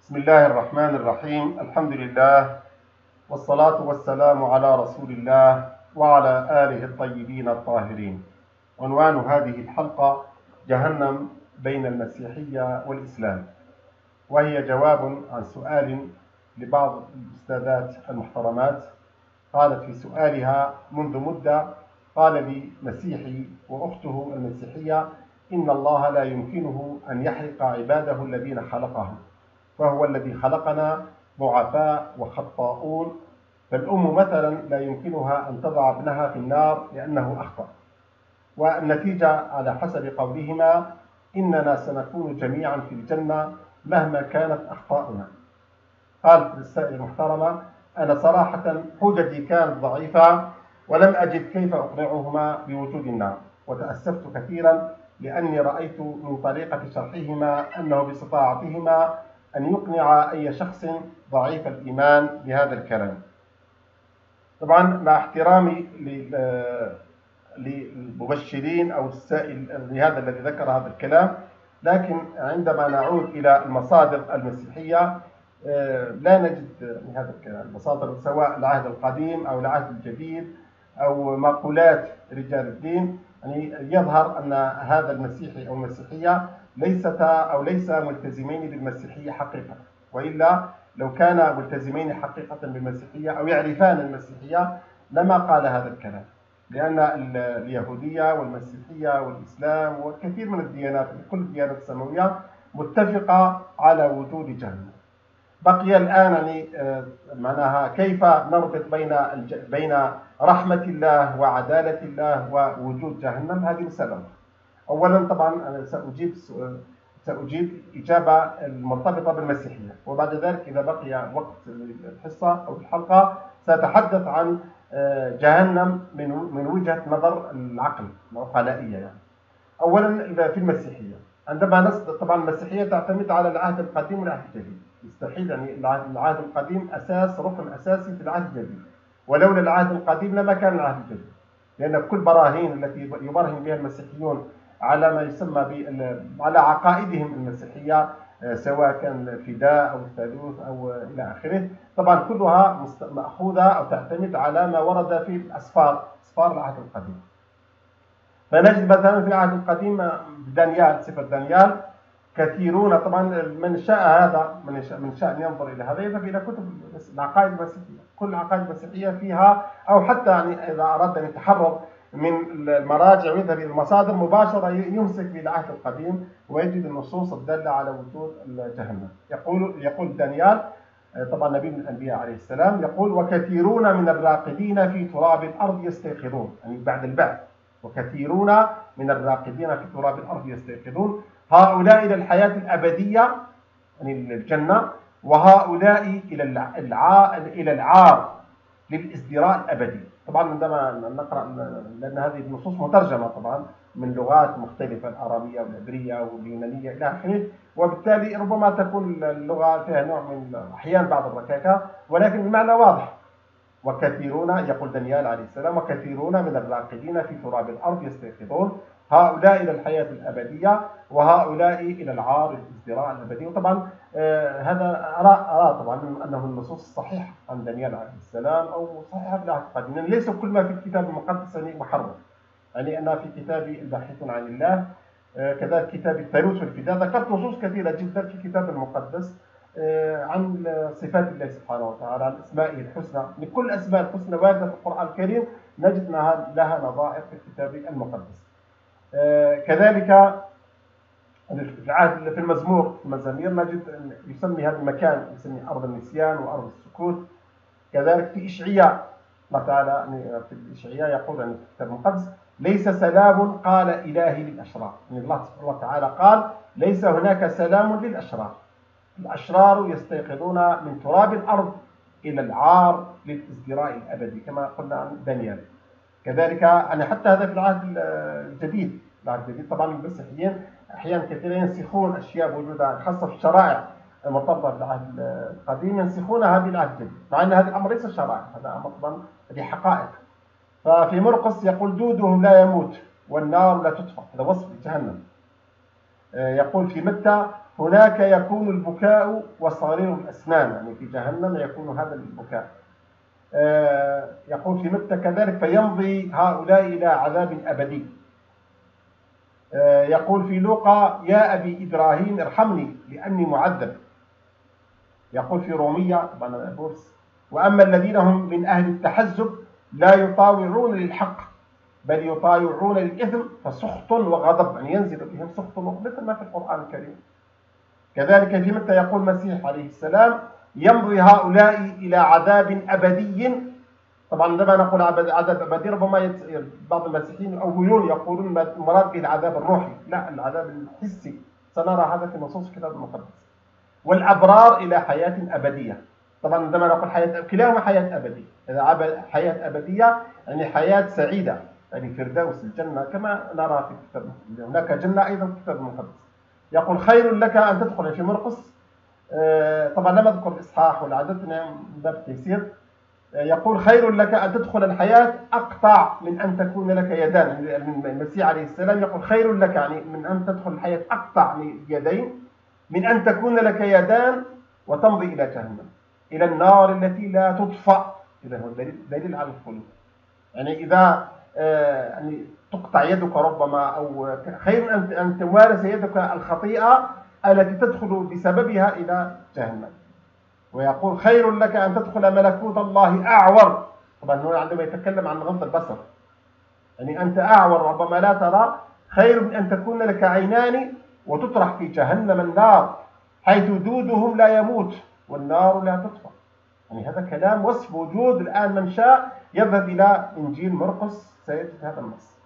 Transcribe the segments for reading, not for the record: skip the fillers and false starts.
بسم الله الرحمن الرحيم. الحمد لله والصلاة والسلام على رسول الله وعلى آله الطيبين الطاهرين. عنوان هذه الحلقة: جهنم بين المسيحية والإسلام، وهي جواب عن سؤال لبعض الأستاذات المحترمات. قالت في سؤالها: منذ مدة قال لي مسيحي وأخته المسيحية إن الله لا يمكنه أن يحرق عباده الذين خلقهم، فهو الذي خلقنا ضعفاء وخطاؤون، فالأم مثلا لا يمكنها أن تضع ابنها في النار لأنه أخطأ، والنتيجة على حسب قولهما إننا سنكون جميعا في الجنة مهما كانت أخطاؤنا. قالت للسائلة المحترمة: أنا صراحة حججي كانت ضعيفة ولم أجد كيف أقنعهما بوجود النار، وتأسفت كثيرا لأني رأيت من طريقة شرحهما أنه باستطاعتهما أن يقنع أي شخص ضعيف الإيمان بهذا الكلام. طبعا مع احترامي للمبشرين أو السائل لهذا الذي ذكر هذا الكلام، لكن عندما نعود إلى المصادر المسيحية لا نجد هذا الكلام. المصادر سواء العهد القديم أو العهد الجديد أو مقولات رجال الدين، يعني يظهر أن هذا المسيحي أو المسيحية ليس ملتزمين بالمسيحية حقيقة، وإلا لو كان ملتزمين حقيقة بالمسيحية أو يعرفان المسيحية لما قال هذا الكلام، لأن اليهودية والمسيحية والإسلام وكثير من الديانات، كل الديانات السماوية متفقة على وجود جهنم. بقي الآن يعني معناها كيف نربط بين رحمة الله وعدالة الله ووجود جهنم. هذه مسألة. أولا طبعا أنا سأجيب إجابة المرتبطة بالمسيحية، وبعد ذلك إذا بقي وقت الحصة أو الحلقة سأتحدث عن جهنم من وجهة نظر العقل العقلائية. يعني أولا في المسيحية، عندما طبعا المسيحية تعتمد على العهد القديم والعهد الجديد. يستحيل يعني العهد القديم ركن أساسي في العهد الجديد، ولولا العهد القديم لما كان العهد الجديد، لأن كل براهين التي يبرهن بها المسيحيون على ما يسمى على عقائدهم المسيحية، سواء كان الفداء أو الثالوث أو إلى آخره، طبعا كلها مأخوذة أو تعتمد على ما ورد في أسفار العهد القديم. فنجد مثلا في العهد القديم دانيال، سفر دانيال، كثيرون طبعا من شاء أن ينظر إلى هذا يذهب إلى كتب العقائد المسيحية. كل العقائد المسيحية فيها، أو حتى يعني إذا أراد أن يتحرر من المراجع ويذهب إلى المصادر مباشرة يمسك بالعهد القديم ويجد النصوص الدالة على وجود جهنم. يقول دانيال، طبعا نبي من الأنبياء عليه السلام، يقول: وكثيرون من الراقدين في تراب الأرض يستيقظون، يعني بعد البعث، وكثيرون من الراقدين في تراب الأرض يستيقظون، هؤلاء إلى الحياة الأبدية يعني الجنة، وهؤلاء إلى العار للازدراء الأبدي. طبعا عندما نقرأ، لأن هذه النصوص مترجمة طبعا من لغات مختلفة، الأرامية والعبرية واليونانية إلى آخره، وبالتالي ربما تكون اللغة فيها نوع من أحيان بعض الركاكة، ولكن المعنى واضح. وكثيرون، يقول دانيال عليه السلام: وكثيرون من الراقدين في تراب الأرض يستيقظون، هؤلاء إلى الحياة الأبدية وهؤلاء إلى العار الازدراء الأبدي. وطبعا هذا أرى طبعا أنه النصوص الصحيحة عن دانيال عليه السلام أو صحيحة في العهد القديم، يعني ليس كل ما في الكتاب المقدس يعني محرم. يعني أنا في كتابي الباحث عن الله، كذلك كتاب الثالوث والفداء، ذكرت نصوص كثيرة جدا في الكتاب المقدس عن صفات الله سبحانه وتعالى، عن أسمائه الحسنى. لكل أسماء الحسنى واردة في القرآن الكريم نجد لها نظائر في الكتاب المقدس. كذلك في المزمور، في المزامير، نجد يسمي هذا المكان يسمي أرض النسيان وأرض السكوت. كذلك في إشعياء، الله تعالى في إشعياء يقول عن الكتاب المقدس: ليس سلام قال إلهي للأشرار. يعني الله تعالى قال: ليس هناك سلام للأشرار. الأشرار يستيقظون من تراب الأرض إلى العار للازدراء الأبدي، كما قلنا عن دانيال. كذلك يعني حتى هذا في العهد الجديد. العهد الجديد طبعا المسيحيين أحيانا كثيرا ينسخون أشياء موجودة خاصة في الشرائع المرتبطة بالعهد القديم، ينسخونها بالعهد الجديد، مع أن هذا الأمر ليس شرائع، هذا أمر طبعا هذه حقائق. ففي مرقس يقول: جودهم لا يموت والنار لا تطفأ، هذا وصف جهنم. يقول في متى: هناك يكون البكاء وصرير الأسنان، يعني في جهنم يكون هذا البكاء. يقول في متى كذلك فيمضي هؤلاء إلى عذاب أبدي. يقول في لوقا يا أبي إبراهيم ارحمني لأني معذب. يقول في رومية طبعا بورس وأما الذين هم من أهل التحزب لا يطاوعون للحق بل يطاوعون للإثم فسخط وغضب، يعني ينزل بهم سخط وغضب مثل ما في القرآن الكريم. كذلك في متى يقول المسيح عليه السلام يمضي هؤلاء إلى عذاب أبدي. طبعا عندما نقول عذاب أبدي ربما بعض المسيحيين الأولون يقولون المراد به العذاب الروحي، لا، العذاب الحسي، سنرى هذا في نصوص الكتاب المقدس. والأبرار إلى حياة أبدية. طبعا عندما نقول حياة كلاهما حياة أبدية، إذا حياة أبدية يعني حياة سعيدة، يعني فردوس الجنة كما نرى في الكتاب المقدس. هناك جنة أيضا في الكتاب المقدس. يقول خير لك أن تدخل في مرقس، طبعا لم أذكر الإصحاح والعدد من باب التيسير. يقول خير لك أن تدخل الحياة أقطع من أن تكون لك يدان. يعني المسيح عليه السلام يقول خير لك يعني من أن تدخل الحياة أقطع يدين من أن تكون لك يدان وتمضي إلى جهنم، إلى النار التي لا تطفأ. إذا هو دليل على الخلود. يعني إذا يعني تقطع يدك ربما، أو خير أن تمارس يدك الخطيئة التي تدخل بسببها إلى جهنم. ويقول خير لك أن تدخل ملكوت الله أعور. طبعا هو عندما يتكلم عن غض البصر، يعني أنت أعور ربما لا ترى، خير من أن تكون لك عينان وتطرح في جهنم النار حيث دودهم لا يموت والنار لا تطفأ. يعني هذا كلام وصف وجود. الآن من شاء يذهب إلى إنجيل مرقس سيجد هذا النص.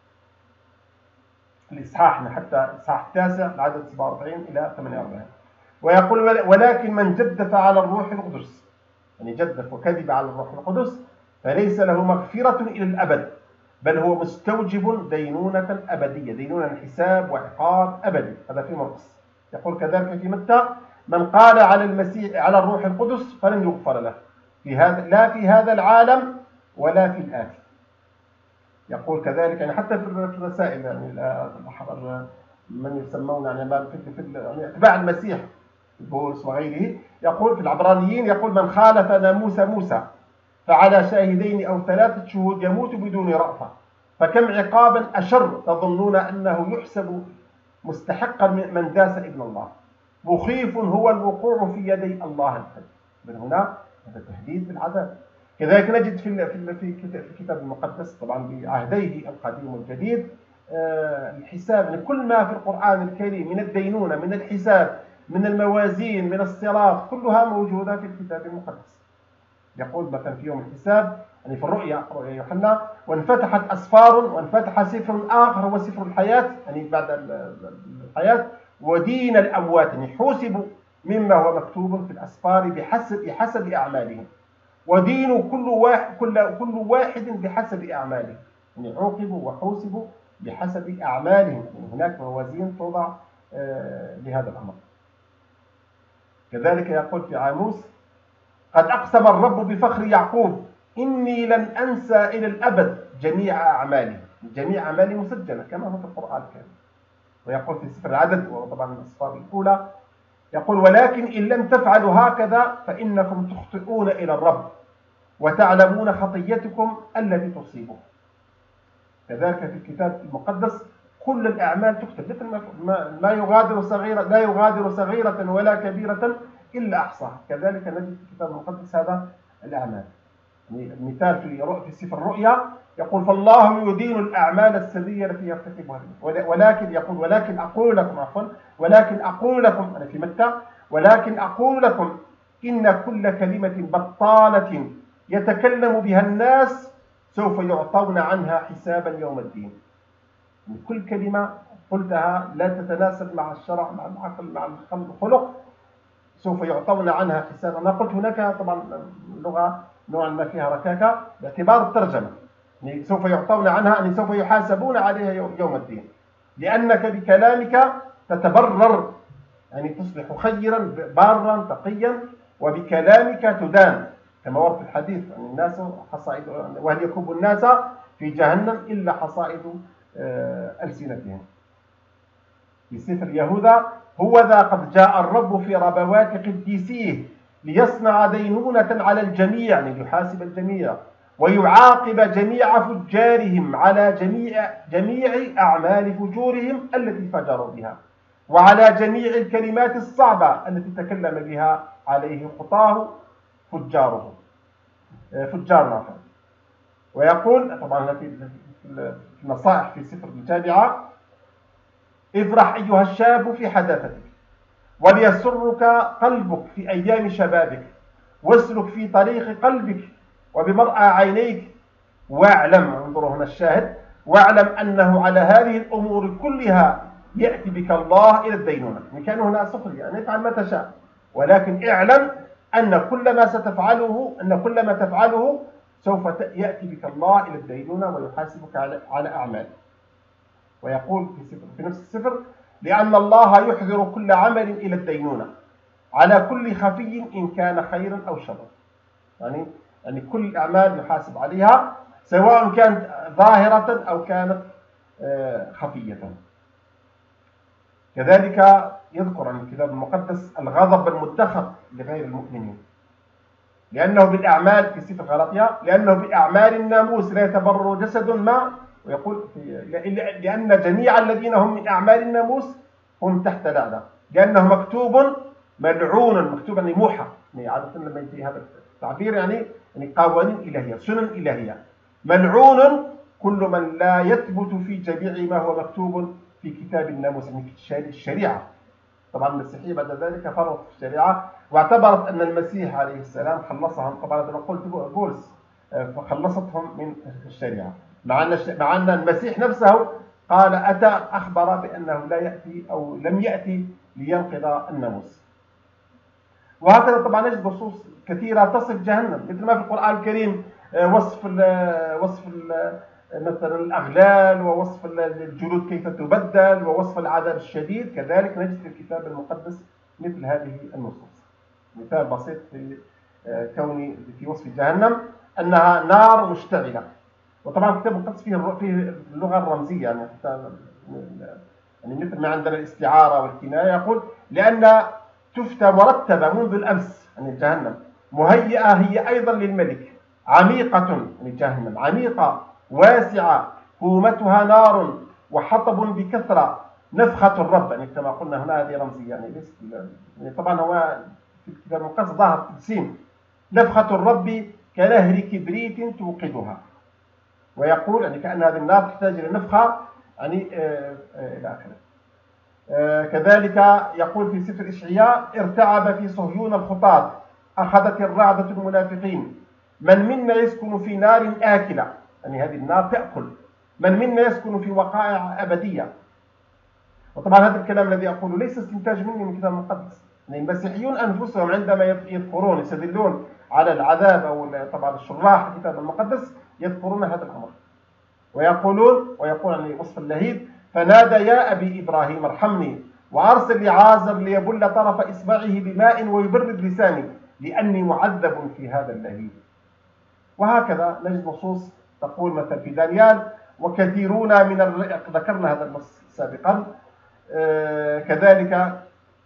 الإصحاح حتى الإصحاح 9 العدد 47 إلى 48. ويقول ولكن من جدف على الروح القدس، يعني جدف وكذب على الروح القدس فليس له مغفرة إلى الأبد بل هو مستوجب دينونة أبدية، دينونة حساب وعقاب أبدي. هذا في مرقس. يقول كذلك في متى من قال على المسيح على الروح القدس فلن يغفر له لا في هذا العالم ولا في الآتي. يقول كذلك يعني حتى في الرسائل، يعني من يسمون يعني اتباع المسيح بولس وغيره، يقول في العبرانيين يقول من خالف ناموس موسى فعلى شاهدين أو 3 شهود يموت بدون رأفة، فكم عقابا أشر تظنون أنه يحسب مستحقا من داس ابن الله، مخيف هو الوقوع في يدي الله الحي. من هنا هذا تهديد بالعذاب. كذلك نجد في الكتاب المقدس طبعا بعهديه القديم والجديد الحساب، يعني كل ما في القرآن الكريم من الدينونة من الحساب من الموازين من الصراط كلها موجودة في الكتاب المقدس. يقول مثلا في يوم الحساب يعني في رؤيا يوحنا وانفتحت أسفار وانفتح سفر آخر هو سفر الحياة، يعني بعد الحياة، ودين الأموات، يعني حوسبوا مما هو مكتوب في الأسفار بحسب أعمالهم، ودين كل واحد بحسب أعماله، يعني عوقبوا وحوسبوا بحسب أعمالهم. يعني هناك موازين توضع لهذا الأمر. كذلك يقول في عاموس قد أقسم الرب بفخر يعقوب إني لن أنسى إلى الأبد جميع أعمالي. جميع أعمالي مسجلة كما هو في القرآن الكريم. ويقول في سفر العدد وطبعا الأسفار الأولى يقول ولكن إن لم تفعلوا هكذا فإنكم تخطئون إلى الرب وتعلمون خطيتكم التي تصيبه. كذلك في الكتاب المقدس كل الأعمال تكتب مثل ما يغادر صغيرة لا يغادر صغيرة ولا كبيرة إلا أحصاها. كذلك نجد في الكتاب المقدس هذا الأعمال. يعني المثال في سفر الرؤيا يقول فالله يدين الأعمال السرية التي يرتكبها، ولكن يقول ولكن أقول لكم أنا في متى ولكن أقول لكم إن كل كلمة بطالة يتكلم بها الناس سوف يعطون عنها حسابا يوم الدين. يعني كل كلمة قلتها لا تتناسب مع الشرع مع العقل مع الخلق سوف يعطون عنها حسابا. أنا قلت هناك طبعا اللغة نوعا ما فيها ركاكة باعتبار الترجمة، يعني سوف يعطون عنها يعني سوف يحاسبون عليها يوم الدين، لأنك بكلامك تتبرر، يعني تصبح خيرا بارا تقيا، وبكلامك تدان كما ورد في الحديث عن الناس حصائد وهل يكب الناس في جهنم إلا حصائد ألسنتهم. في سفر يهوذا هو ذا قد جاء الرب في ربوات قديسيه ليصنع دينونة على الجميع، يعني ليحاسب الجميع ويعاقب جميع فجارهم على جميع أعمال فجورهم التي فجروا بها، وعلى جميع الكلمات الصعبة التي تكلم بها عليه خطاه فجارهم فجارنا. ويقول طبعا في النصائح في سفر الجامعة: افرح أيها الشاب في حداثتك، وليسرك قلبك في أيام شبابك، واسلك في طريق قلبك وبمرأى عينيك، واعلم، انظروا هنا الشاهد، واعلم أنه على هذه الأمور كلها يأتي بك الله إلى الدينونة. يعني كان هنا سخرية، يعني افعل ما تشاء، ولكن اعلم أن كل ما تفعله سوف يأتي بك الله إلى الدينونة ويحاسبك على أعمالك. ويقول في نفس السفر: لأن الله يحضر كل عمل إلى الدينونة على كل خفي إن كان خيرا أو شرا. يعني كل الأعمال يحاسب عليها سواء كانت ظاهرة أو كانت خفية. كذلك يذكر عن الكتاب المقدس الغضب المدخر لغير المؤمنين، لأنه بالأعمال في سفر غلاطيا، لأنه بأعمال الناموس لا يتبرر جسد ما، ويقول لأن جميع الذين هم من أعمال الناموس هم تحت لعنة، لأنه مكتوب ملعون، مكتوب يعني موحى، يعني عادة لما يجي هذا التعبير يعني قوانين إلهية، سنن إلهية. ملعون كل من لا يثبت في جميع ما هو مكتوب في كتاب الناموس، يعني الشريعة. طبعا المسيحية بعد ذلك فرضت في الشريعة واعتبرت أن المسيح عليه السلام خلصهم، طبعا كما قلت بولس فخلصتهم من الشريعة، مع أن المسيح نفسه قال أخبر بأنه لا يأتي أو لم يأتي لينقض الناموس. وهكذا طبعا نجد نصوص كثيرة تصف جهنم، مثل ما في القرآن الكريم وصف مثلا الأغلال، ووصف الجلود كيف تبدل، ووصف العذاب الشديد. كذلك نجد في الكتاب المقدس مثل هذه النصوص. مثال بسيط في وصف جهنم أنها نار مشتعلة. وطبعا الكتاب المقدس فيه اللغة الرمزية، يعني حتى يعني مثل ما عندنا الاستعارة والكناية، يقول لأن تفتى مرتبة منذ الأمس، يعني جهنم مهيئة هي أيضا للملك، عميقة، يعني جهنم عميقة واسعة، كومتها نار وحطب بكثرة، نفخة الرب، يعني كما قلنا هنا هذه رمزية، يعني طبعا هو في الكتاب المقدس ظاهر تجسيم. نفخة الرب كنهر كبريت توقدها. ويقول يعني كأن هذه النار تحتاج إلى نفخة، يعني إلى آخره. كذلك يقول في سفر إشعياء: ارتعب في صهيون الخطاة، أخذت الرعدة المنافقين، من منا يسكن في نار آكلة، يعني هذه النار تأكل، من منا يسكن في وقائع أبدية. وطبعا هذا الكلام الذي أقوله ليس استنتاج مني من الكتاب المقدس، يعني المسيحيون أنفسهم عندما يذكرون يستدلون على العذاب، أو طبعا الشراح الكتاب المقدس يذكرون هذا الأمر، ويقول يعني وصف اللهيب: فنادى يا أبي إبراهيم ارحمني، وأرسل لعازر ليبل طرف إصبعه بماء ويبرد لساني، لأني معذب في هذا اللهيب. وهكذا نجد نصوص تقول مثلا في دانيال: وكثيرون من ذكرنا هذا النص سابقا. كذلك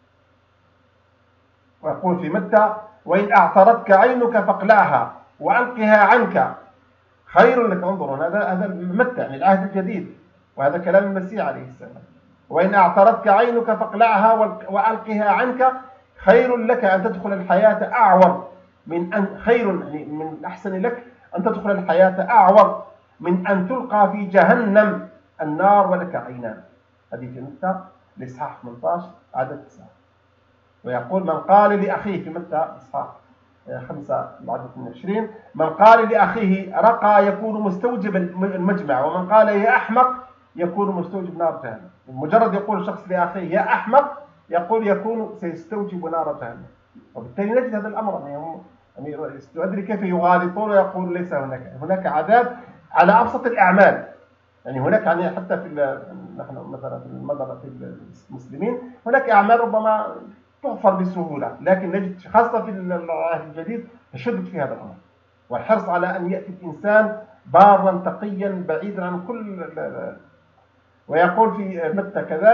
ويقول في متى: وإن أعثرتك عينك فاقلعها وألقها عنك خير لك. انظروا هذا متى، يعني العهد الجديد، وهذا كلام المسيح عليه السلام. وإن أعثرتك عينك فاقلعها وألقها عنك خير لك أن تدخل الحياة أعور من أن يعني من أحسن لك أن تدخل الحياة أعور من أن تلقى في جهنم النار ولك عينان. هذه في متى الإصحاح 18 عدد 9. ويقول: من قال لأخيه في متى إصحاح 5 عدد 22: من قال لأخيه رقى يكون مستوجب المجمع، ومن قال يا أحمق يكون مستوجب نار جهنم. مجرد يقول الشخص لأخيه يا أحمق يكون سيستوجب نار جهنم. وبالتالي نجد هذا الأمر، يعني أدري كيف يغالطون ويقول ليس هناك عذاب على أبسط الأعمال. يعني هناك يعني حتى نحن مثلا في المدرسة المسلمين هناك أعمال ربما تغفر بسهولة، لكن نجد خاصة في العهد الجديد تشدد في هذا الأمر، والحرص على أن يأتي الإنسان بارا تقيا بعيدا عن كل. ويقول في متى كذلك: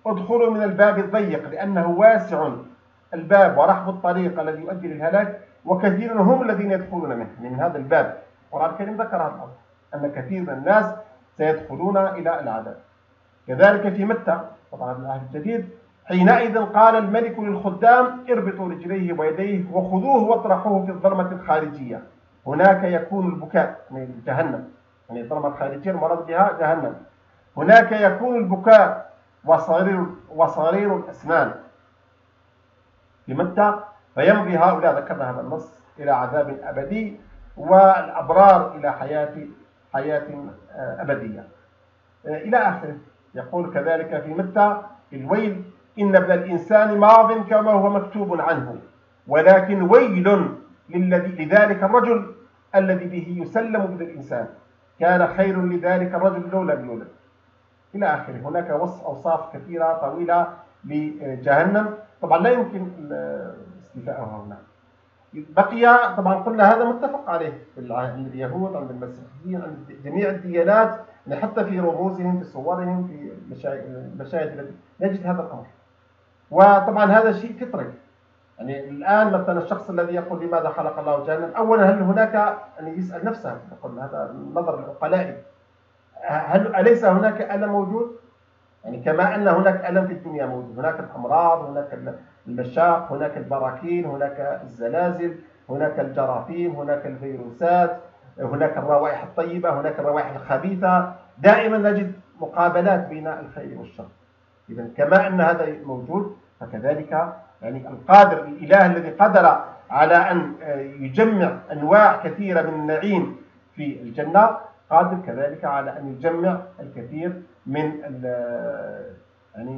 ادخلوا من الباب الضيق لأنه واسع الباب ورحب الطريق الذي يؤدي للهلاك، وكثير هم الذين يدخلون منه، من هذا الباب. القرآن الكريم ذكر هذا الأمر، أن كثير من الناس سيدخلون إلى العذاب. كذلك في متى طبعا العهد الجديد، حينئذ قال الملك للخدام اربطوا رجليه ويديه وخذوه واطرحوه في الظلمة الخارجية، هناك يكون البكاء، يعني جهنم، يعني الظلمة الخارجية المراد بها جهنم. هناك يكون البكاء وصرير الأسنان في متى، فيمضي هؤلاء، ذكرنا هذا النص، إلى عذاب أبدي، والأبرار إلى حياة أبدية إلى آخره. يقول كذلك في متى الويل إن ابن الإنسان ماض كما هو مكتوب عنه، ولكن ويل لذلك الرجل الذي به يسلم ابن الإنسان، كان خير لذلك الرجل لولا يولد إلى آخره. هناك أوصاف كثيرة طويلة لجهنم، طبعا لا يمكن استيفائها هنا. بقي طبعا قلنا هذا متفق عليه عند اليهود، عند المسيحيين، عند جميع الديانات، حتى في رموزهم، في صورهم، في المشاهد التي نجد هذا الأمر. وطبعا هذا شيء فطري. يعني الآن مثلا الشخص الذي يقول لماذا خلق الله جهنم، أولا هل هناك، يعني يسأل نفسه، يقول هذا النظر العقلائي، أليس هناك ألم موجود؟ يعني كما أن هناك ألم في الدنيا موجود، هناك الأمراض، هناك المشاق، هناك البراكين، هناك الزلازل، هناك الجراثيم، هناك الفيروسات، هناك الروائح الطيبة، هناك الروائح الخبيثة، دائما نجد مقابلات بين الخير والشر. إذا كما أن هذا موجود، فكذلك يعني القادر، الإله الذي قدر على أن يجمع أنواع كثيرة من النعيم في الجنة، قادر كذلك على أن يجمع الكثير من يعني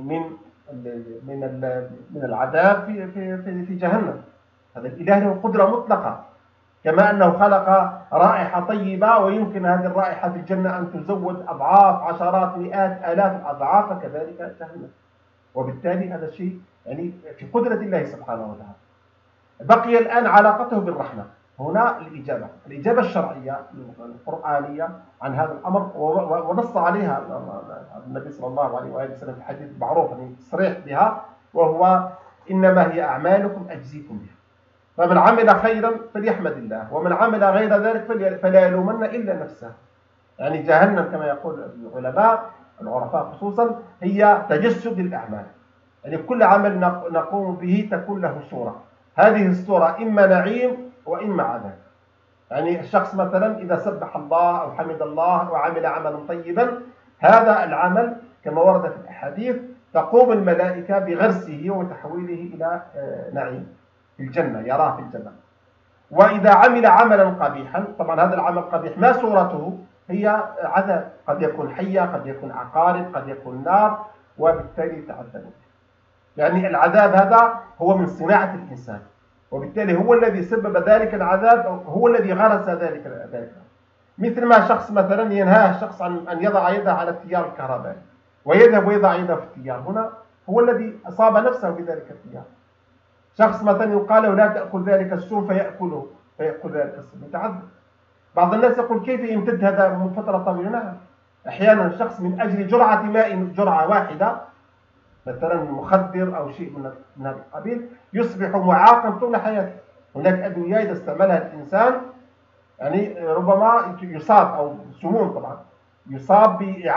من العذاب في جهنم. هذا الإله له قدرة مطلقة، كما أنه خلق رائحة طيبة ويمكن هذه الرائحة في الجنة أن تزود أضعاف، عشرات، مئات، آلاف الأضعاف، كذلك جهنم. وبالتالي هذا الشيء يعني في قدرة الله سبحانه وتعالى. بقي الآن علاقته بالرحمة. هنا الإجابة الشرعية القرآنية عن هذا الأمر، ونص عليها النبي صلى الله عليه وآله وسلم في حديث معروف يعني صريح بها، وهو إنما هي أعمالكم أجزيكم بها، فمن عمل خيرا فليحمد الله، ومن عمل غير ذلك فلا يلومن إلا نفسه. يعني جهنم كما يقول العلماء العرفاء خصوصا هي تجسد الأعمال، يعني كل عمل نقوم به تكون له صورة، هذه الصورة إما نعيم وإما عذاب. يعني الشخص مثلا إذا سبح الله أو حمد الله وعمل عملا طيبا، هذا العمل كما ورد في الأحاديث تقوم الملائكة بغرسه وتحويله إلى نعيم في الجنة، يراه في الجنة. وإذا عمل عملا قبيحا، طبعا هذا العمل قبيح ما صورته هي عذاب، قد يكون حية، قد يكون عقارب، قد يكون نار، وبالتالي تعذبوا. يعني العذاب هذا هو من صناعة الإنسان، وبالتالي هو الذي سبب ذلك العذاب، هو الذي غرس ذلك. مثل ما شخص مثلا ينهاه الشخص عن أن يضع يده على التيار الكهربائي ويذهب ويضع يده في التيار، هنا هو الذي أصاب نفسه بذلك التيار. شخص مثلا يقال له لا تأكل ذلك السم فيأكل ذلك السم، يتعذب. بعض الناس يقول كيف يمتد هذا من فترة طويلة؟ نعم، أحيانا الشخص من أجل جرعة ماء، جرعة واحدة مثلا مخدر أو شيء من هذا القبيل، يصبح معاقا طول حياته. هناك أدوية إذا استعملها الإنسان يعني ربما يصاب، أو سموم طبعا، يصاب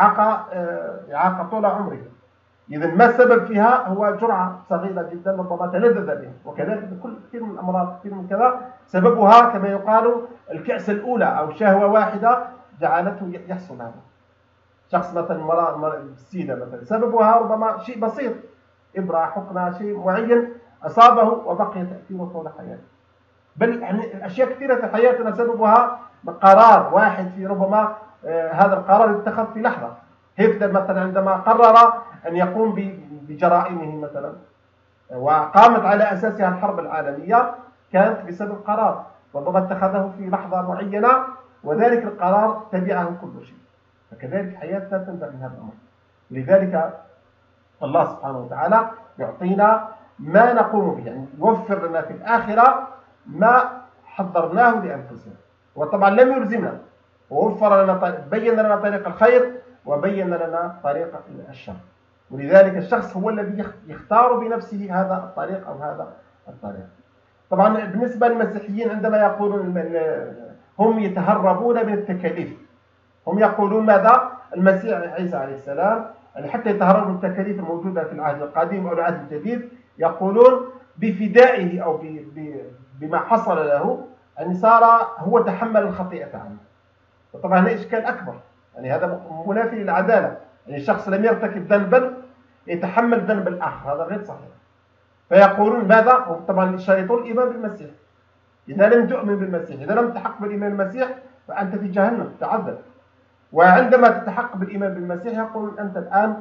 بإعاقة طول عمره. إذا ما السبب فيها؟ هو جرعة صغيرة جدا ربما تلذذ بها. وكذلك بكل كثير من الأمراض، كثير من كذا سببها كما يقال الكأس الأولى أو شهوة واحدة جعلته يحصل هذا. شخص مثلا مرض السيدة مثلا سببها ربما شيء بسيط، إبرة، حقنة، شيء معين أصابه وبقي تأثيره طول حياته. بل يعني أشياء كثيرة في حياتنا سببها قرار واحد، في ربما هذا القرار اتخذ في لحظة. هتلر مثلا عندما قرر أن يقوم بجرائمه مثلا وقامت على أساسها الحرب العالمية، كانت بسبب قرار ربما اتخذه في لحظة معينة، وذلك القرار تبعه كل شيء. فكذلك حياتنا تنبع من هذا الأمر. لذلك الله سبحانه وتعالى يعطينا ما نقوم به، يعني يوفر لنا في الآخرة ما حضرناه لأنفسنا، وطبعا لم يلزمنا، ووفر لنا بين لنا طريق الخير وبين لنا طريق الشر. ولذلك الشخص هو الذي يختار بنفسه هذا الطريق أو هذا الطريق. طبعا بالنسبة للمسيحيين عندما يقولون هم يتهربون من التكاليف، هم يقولون ماذا؟ المسيح عيسى عليه السلام يعني حتى يتهرب من التكاليف الموجودة في العهد القديم أو العهد الجديد، يقولون بفدائه أو بما حصل له أن صار هو تحمل الخطيئة عنه. وطبعا هنا إشكال أكبر، يعني هذا منافي للعدالة، يعني الشخص لم يرتكب ذنبا يتحمل ذنب الآخر، هذا غير صحيح. فيقولون ماذا؟ طبعا يشترطون الإيمان بالمسيح. إذا لم تؤمن بالمسيح، إذا لم تحق بالإيمان بالمسيح فأنت في جهنم تعذب. وعندما تتحقق بالإيمان بالمسيح يقولون أنت الآن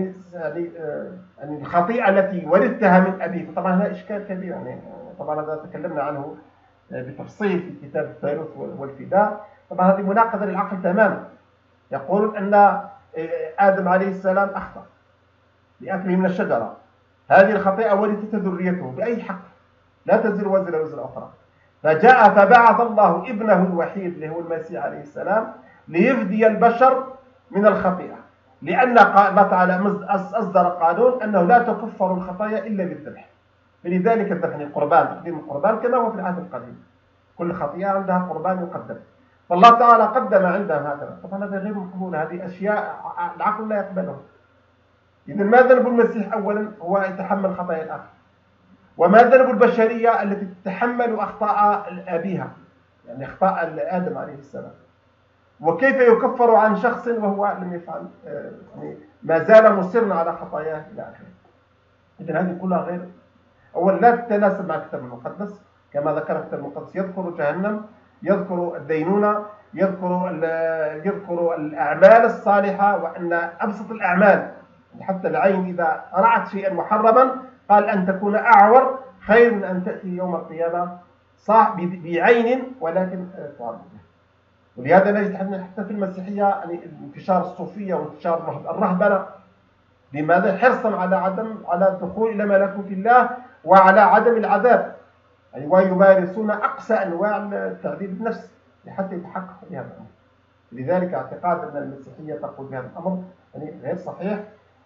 يعني الخطيئة التي ورثتها من أبيك. طبعا هذا إشكال كبير، يعني طبعا هذا تكلمنا عنه بتفصيل في كتاب الثالوث والفداء. طبعا هذه مناقضة للعقل تماما. يقولون أن آدم عليه السلام أخطأ بأكله من الشجرة، هذه الخطيئة ورثت ذريته بأي حق؟ لا تزر وزر وزر أخرى. فجاء فبعث الله ابنه الوحيد اللي هو المسيح عليه السلام ليفدي البشر من الخطيئة، لأن الله تعالى أصدر قانون أنه لا تكفر الخطايا إلا بالذبح. فلذلك الذبح القربان، تقديم القربان كما هو في العهد القديم، كل خطيئة عندها قربان يقدم، فالله تعالى قدم عندهم هكذا. طبعا هذا غير مقبول، هذه أشياء العقل لا يقبلها. إذا ما ذنب المسيح أولا؟ هو يتحمل خطايا الآخر. وما ذنب البشرية التي تتحمل أخطاء أبيها، يعني أخطاء آدم عليه السلام؟ وكيف يكفر عن شخص وهو لم يفعل، يعني ما زال مصرا على خطاياه إلى آخره؟ إذن هذه كلها غير، أولا لا تتناسب مع الكتاب المقدس. كما ذكر الكتاب المقدس يذكر جهنم، يذكر الدينونة، يذكر الأعمال الصالحة، وأن أبسط الأعمال حتى العين إذا رأت شيئا محرما قال أن تكون أعور خير من أن تأتي يوم القيامة صح بعين ولكن تعرض. ولهذا نجد حتى في المسيحية يعني انتشار الصوفية وانتشار الرهبنة. لماذا؟ حرصا على الدخول إلى ملكوت الله وعلى عدم العذاب، يعني ويمارسون أقصى أنواع التعذيب النفس حتى يتحققوا بهذا الأمر. لذلك اعتقاد أن المسيحية تقول بهذا الأمر يعني غير صحيح.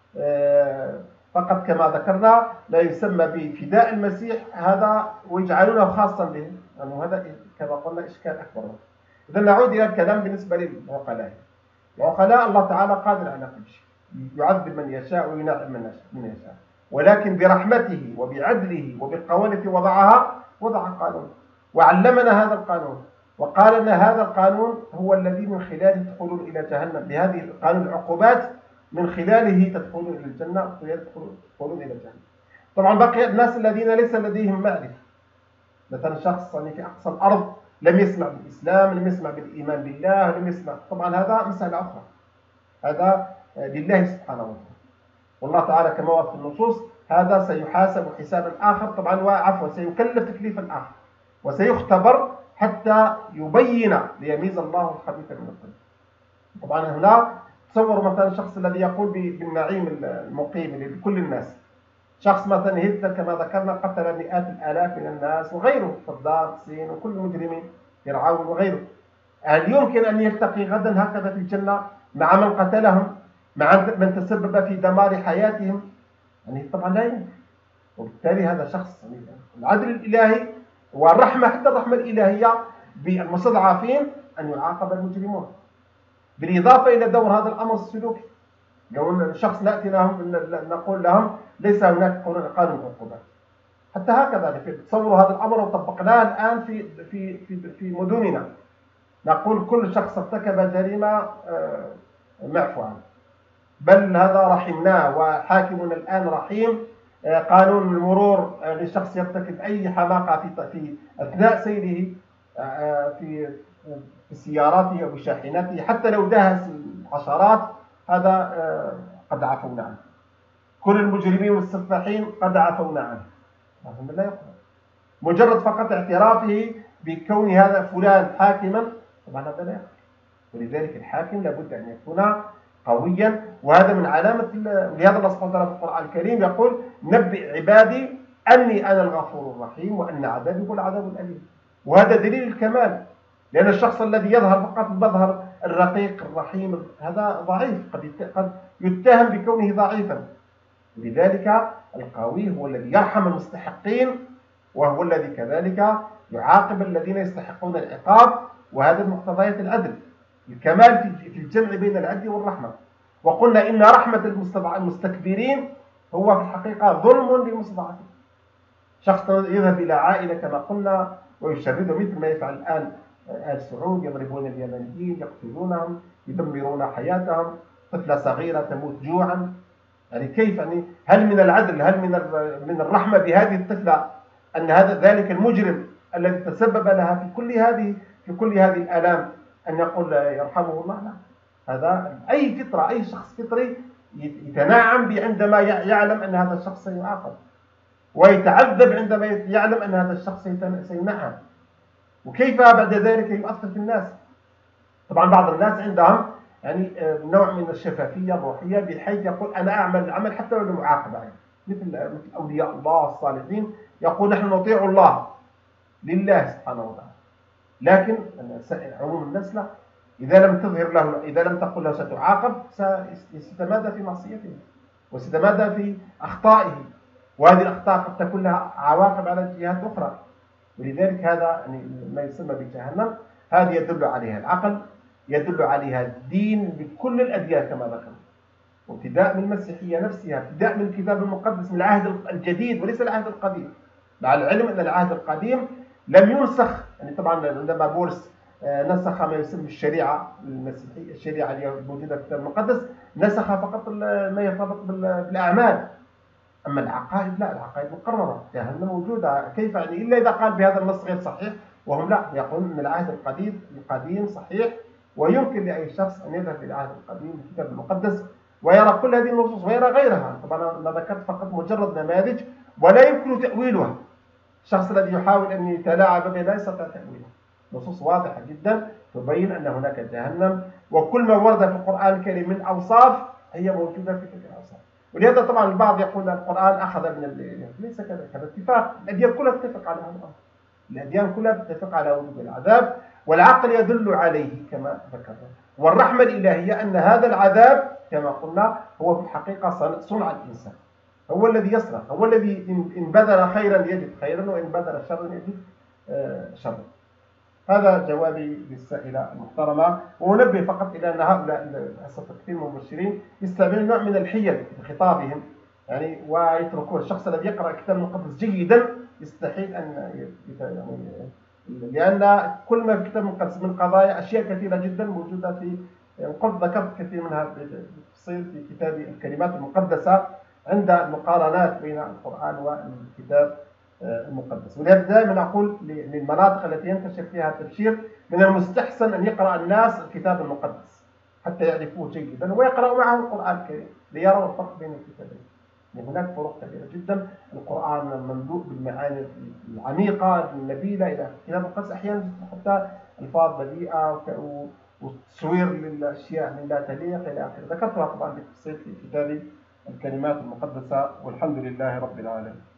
فقط كما ذكرنا لا يسمى بفداء المسيح هذا ويجعلونه خاصا به، يعني هذا كما قلنا إشكال أكبر. إذا نعود إلى الكلام بالنسبة للعقلاء. العقلاء الله تعالى قادر على كل شيء، يعذب من يشاء وينعم من يشاء، ولكن برحمته وبعدله وبالقوانين التي وضع قانون وعلمنا هذا القانون، وقال أن هذا القانون هو الذي من خلاله تدخلون إلى جهنم، بهذه قانون العقوبات من خلاله تدخلون إلى الجنة وتدخلون إلى الجنة. طبعا بقي الناس الذين ليس لديهم معرفة، مثلا شخص في أقصى الأرض لم يسمع بالإسلام، لم يسمع بالإيمان بالله، لم يسمع، طبعا هذا مسألة أخرى، هذا لله سبحانه وتعالى. والله تعالى كما ورد في النصوص هذا سيحاسب حسابا آخر، طبعا وعفوا سيكلف تكليفا آخر وسيختبر حتى يبين ليميز الله الخبيث من الطيب. طبعا هنا تصوروا مثلا الشخص الذي يقول بالنعيم المقيم لكل الناس، شخص مثلا هتلر كما ذكرنا قتل مئات الآلاف من الناس وغيره، صدام حسين وكل المجرمين، فرعون وغيره. هل يمكن أن يلتقي غدا هكذا في الجنة مع من قتلهم، مع من تسبب في دمار حياتهم؟ يعني طبعا لا يمكن. وبالتالي هذا شخص العدل الإلهي والرحمة، حتى الرحمة الإلهية بالمستضعفين أن يعاقب المجرمون، بالإضافة إلى دور هذا الأمر السلوكي. لو الشخص نأتي لهم نقول لهم ليس هناك قانون عقوبات، حتى هكذا تصوروا هذا الأمر وطبقناه الآن في مدننا، نقول كل شخص ارتكب جريمة معفو عنه، بل هذا رحمناه وحاكمنا الآن رحيم. قانون المرور للشخص يرتكب أي حماقة في أثناء سيره في سياراته أو بشاحناته، حتى لو دهس الحشرات هذا قد عفونا عنه. كل المجرمين والسفاحين قد عفونا عنه، هذا لا يقبل. مجرد فقط اعترافه بكون هذا فلان حاكما، طبعا هذا لا يقبل. ولذلك الحاكم لابد أن يكون قويا، وهذا من علامة. لهذا الله سبحانه وتعالى في القرآن الكريم يقول نبئ عبادي أني أنا الغفور الرحيم وأن عذابي هو العذاب الأليم. وهذا دليل الكمال، لأن الشخص الذي يظهر فقط المظهر الرقيق الرحيم هذا ضعيف، قد يتهم بكونه ضعيفا. لذلك القوي هو الذي يرحم المستحقين، وهو الذي كذلك يعاقب الذين يستحقون العقاب، وهذا من مقتضيات العدل، الكمال في الجمع بين العدل والرحمة. وقلنا إن رحمة المستكبرين هو في الحقيقة ظلم للمستضعفين. شخص يذهب إلى عائلة كما قلنا ويشرده مثل ما يفعل الآن آل سعود، يضربون اليمنيين، يقتلونهم، يدمرون حياتهم، طفلة صغيرة تموت جوعا. يعني كيف، يعني هل من العدل، هل من الرحمة بهذه الطفلة أن ذلك المجرم الذي تسبب لها في كل هذه الآلام أن يقول يرحمه الله؟ لا. هذا أي فطرة، أي شخص فطري يتنعم عندما يعلم أن هذا الشخص سيعاقب، ويتعذب عندما يعلم أن هذا الشخص سينعم. وكيف بعد ذلك يؤثر في الناس؟ طبعا بعض الناس عندهم يعني نوع من الشفافية الروحية، بحيث يقول أنا أعمل العمل حتى لو معاقبة، يعني مثل أولياء الله الصالحين، يقول نحن نطيع الله لله سبحانه وتعالى، لكن عموم الناس لا. إذا لم تظهر له، إذا لم تقل له ستعاقب، ستتمادى في معصيته وستتمادى في أخطائه، وهذه الأخطاء قد تكون لها عواقب على جهات أخرى. ولذلك هذا يعني ما يسمى بجهنم، هذه يدل عليها العقل، يدل عليها الدين بكل الأديان كما ذكرنا، وابتداء من المسيحية نفسها، ابتداء من الكتاب المقدس، من العهد الجديد وليس العهد القديم، مع العلم أن العهد القديم لم ينسخ. يعني طبعا عندما بولس نسخ ما يسمى الشريعة المسيحية، الشريعة اللي موجودة في الكتاب المقدس، نسخ فقط ما يرتبط بالأعمال. أما العقائد لا، العقائد مقررة، جهنم موجودة. كيف يعني؟ إلا إذا قال بهذا النص غير صحيح، وهم لا، يقولون أن العهد القديم صحيح، ويمكن لأي شخص أن يذهب إلى العهد القديم الكتاب المقدس ويرى كل هذه النصوص ويرى غيرها. طبعا أنا ذكرت فقط مجرد نماذج ولا يمكن تأويلها. الشخص الذي يحاول أن يتلاعب بها لا يستطيع تأويلها. نصوص واضحة جدا تبين أن هناك جهنم، وكل ما ورد في القرآن الكريم من أوصاف هي موجودة في تلك الأوصاف. ولهذا طبعا البعض يقول القرآن أخذ من ليس كذلك، هذا اتفاق، الأديان كلها تتفق على هذا الأمر، الأديان كلها تتفق على وجود العذاب، والعقل يدل عليه كما ذكرنا. والرحمة الإلهية أن هذا العذاب كما قلنا هو في الحقيقة صنع الإنسان، هو الذي يصنع، هو الذي إن بذل خيرا يجد خيرا، وإن بذل شرا يجد شرا. هذا جوابي للسائلة المحترمة. وننبه فقط إلى أن هؤلاء للأسف كثير من المبشرين يستعملون نوع من الحيل في خطابهم، يعني ويتركون الشخص الذي يقرأ الكتاب المقدس جيدا يستحيل أن يعني، لأن كل ما في الكتاب المقدس من قضايا أشياء كثيرة جدا موجودة في، قلت ذكرت كثير منها بالتفصيل في كتاب الكلمات المقدسة عند المقارنات بين القرآن والكتاب المقدس. ولهذا دائما أقول للمناطق التي ينتشر فيها التبشير من المستحسن أن يقرأ الناس الكتاب المقدس حتى يعرفوه جيدا، ويقرأوا معه القرآن الكريم ليروا الفرق بين الكتابين. يعني هناك فروق كبيرة جدا. القرآن مملوء بالمعاني العميقة النبيلة إلى الكتاب المقدس أحيانا حتى ألفاظ بذيئة وتصوير للأشياء من لا تليق إلى آخره. ذكرتها طبعا بالتفصيل في كتاب الكلمات المقدسة، والحمد لله رب العالمين.